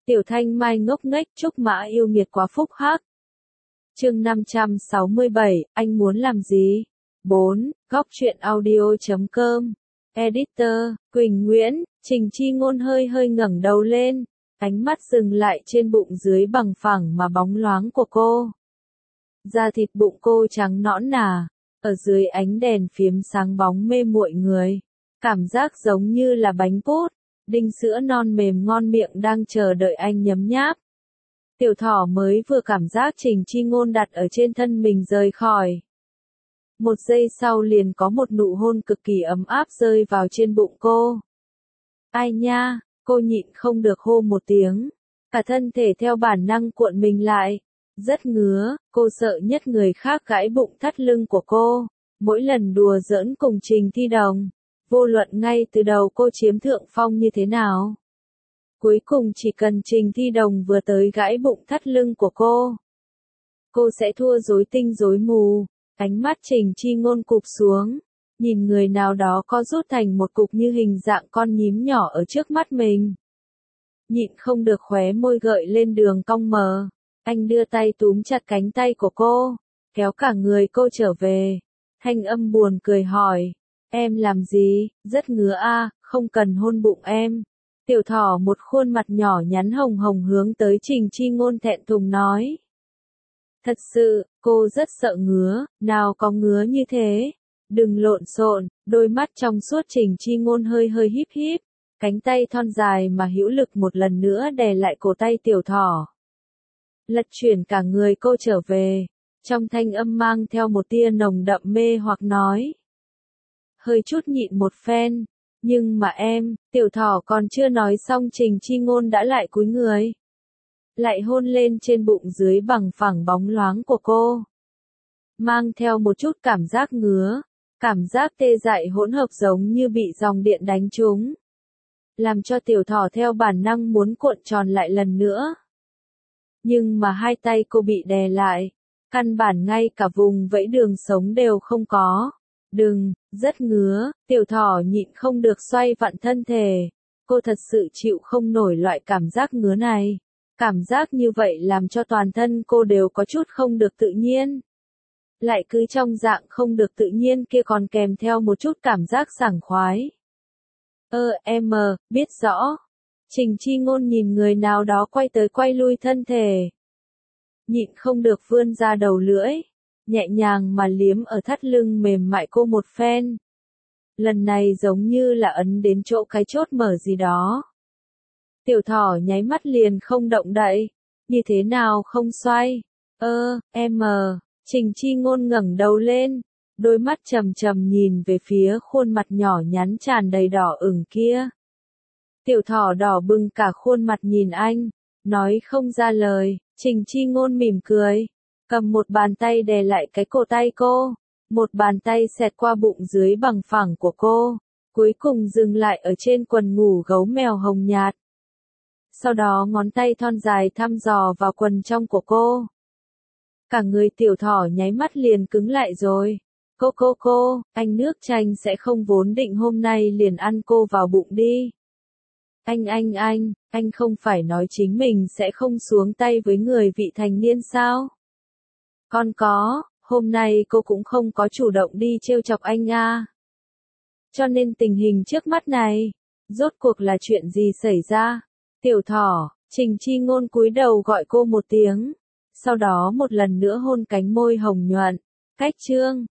Tiểu Thanh Mai ngốc nghếch Trúc Mã yêu nghiệt quá phúc hắc. Chương 567, anh muốn làm gì? 4. Góc truyện audio.com. Editor, Quỳnh Nguyễn. Trình Chi Ngôn hơi hơi ngẩng đầu lên, ánh mắt dừng lại trên bụng dưới bằng phẳng mà bóng loáng của cô. Da thịt bụng cô trắng nõn nà, ở dưới ánh đèn phiếm sáng bóng mê muội người. Cảm giác giống như là bánh pút, đinh sữa non mềm ngon miệng đang chờ đợi anh nhấm nháp. Tiểu Thỏ mới vừa cảm giác Trình Chi Ngôn đặt ở trên thân mình rời khỏi. Một giây sau liền có một nụ hôn cực kỳ ấm áp rơi vào trên bụng cô. Ai nha, cô nhịn không được hô một tiếng. Cả thân thể theo bản năng cuộn mình lại. Rất ngứa, cô sợ nhất người khác gãi bụng thắt lưng của cô. Mỗi lần đùa giỡn cùng Trình Thi Đồng, vô luận ngay từ đầu cô chiếm thượng phong như thế nào. Cuối cùng chỉ cần Trình Thi Đồng vừa tới gãi bụng thắt lưng của cô sẽ thua rối tinh rối mù. Ánh mắt Trình Chi Ngôn cụp xuống, nhìn người nào đó co rút thành một cục như hình dạng con nhím nhỏ ở trước mắt mình. Nhịn không được khóe môi gợi lên đường cong mờ. Anh đưa tay túm chặt cánh tay của cô, kéo cả người cô trở về. Thanh âm buồn cười hỏi, em làm gì, rất ngứa a, không cần hôn bụng em. Tiểu Thỏ một khuôn mặt nhỏ nhắn hồng hồng hướng tới Trình Chi Ngôn thẹn thùng nói. Thật sự, cô rất sợ ngứa, nào có ngứa như thế. Đừng lộn xộn, đôi mắt trong suốt Trình Chi Ngôn hơi hơi híp híp, cánh tay thon dài mà hữu lực một lần nữa đè lại cổ tay Tiểu Thỏ. Lật chuyển cả người cô trở về, trong thanh âm mang theo một tia nồng đậm mê hoặc nói. Hơi chút nhịn một phen, nhưng mà em, Tiểu Thỏ còn chưa nói xong Trình Chi Ngôn đã lại cúi người. Lại hôn lên trên bụng dưới bằng phẳng bóng loáng của cô. Mang theo một chút cảm giác ngứa, cảm giác tê dại hỗn hợp giống như bị dòng điện đánh trúng. Làm cho Tiểu Thỏ theo bản năng muốn cuộn tròn lại lần nữa. Nhưng mà hai tay cô bị đè lại, căn bản ngay cả vùng vẫy đường sống đều không có. Đừng, rất ngứa, Tiểu Thỏ nhịn không được xoay vặn thân thể. Cô thật sự chịu không nổi loại cảm giác ngứa này. Cảm giác như vậy làm cho toàn thân cô đều có chút không được tự nhiên. Lại cứ trong dạng không được tự nhiên kia còn kèm theo một chút cảm giác sảng khoái. Em biết rõ. Trình Chi Ngôn nhìn người nào đó quay tới quay lui thân thể. Nhịn không được vươn ra đầu lưỡi, nhẹ nhàng mà liếm ở thắt lưng mềm mại cô một phen. Lần này giống như là ấn đến chỗ cái chốt mở gì đó. Tiểu Thỏ nháy mắt liền không động đậy, như thế nào không xoay. Em Trình Chi Ngôn ngẩng đầu lên, đôi mắt trầm trầm nhìn về phía khuôn mặt nhỏ nhắn tràn đầy đỏ ửng kia. Tiểu Thỏ đỏ bừng cả khuôn mặt nhìn anh, nói không ra lời. Trình Chi Ngôn mỉm cười, cầm một bàn tay đè lại cái cổ tay cô, một bàn tay xẹt qua bụng dưới bằng phẳng của cô, cuối cùng dừng lại ở trên quần ngủ gấu mèo hồng nhạt. Sau đó ngón tay thon dài thăm dò vào quần trong của cô. Cả người Tiểu Thỏ nháy mắt liền cứng lại rồi. Cô, anh nước chanh sẽ không vốn định hôm nay liền ăn cô vào bụng đi. Anh không phải nói chính mình sẽ không xuống tay với người vị thành niên sao? Con có, hôm nay cô cũng không có chủ động đi trêu chọc anh à. Cho nên tình hình trước mắt này, rốt cuộc là chuyện gì xảy ra? Tiểu Thỏ, Trình Chi Ngôn cúi đầu gọi cô một tiếng, sau đó một lần nữa hôn cánh môi hồng nhuận. Cách chương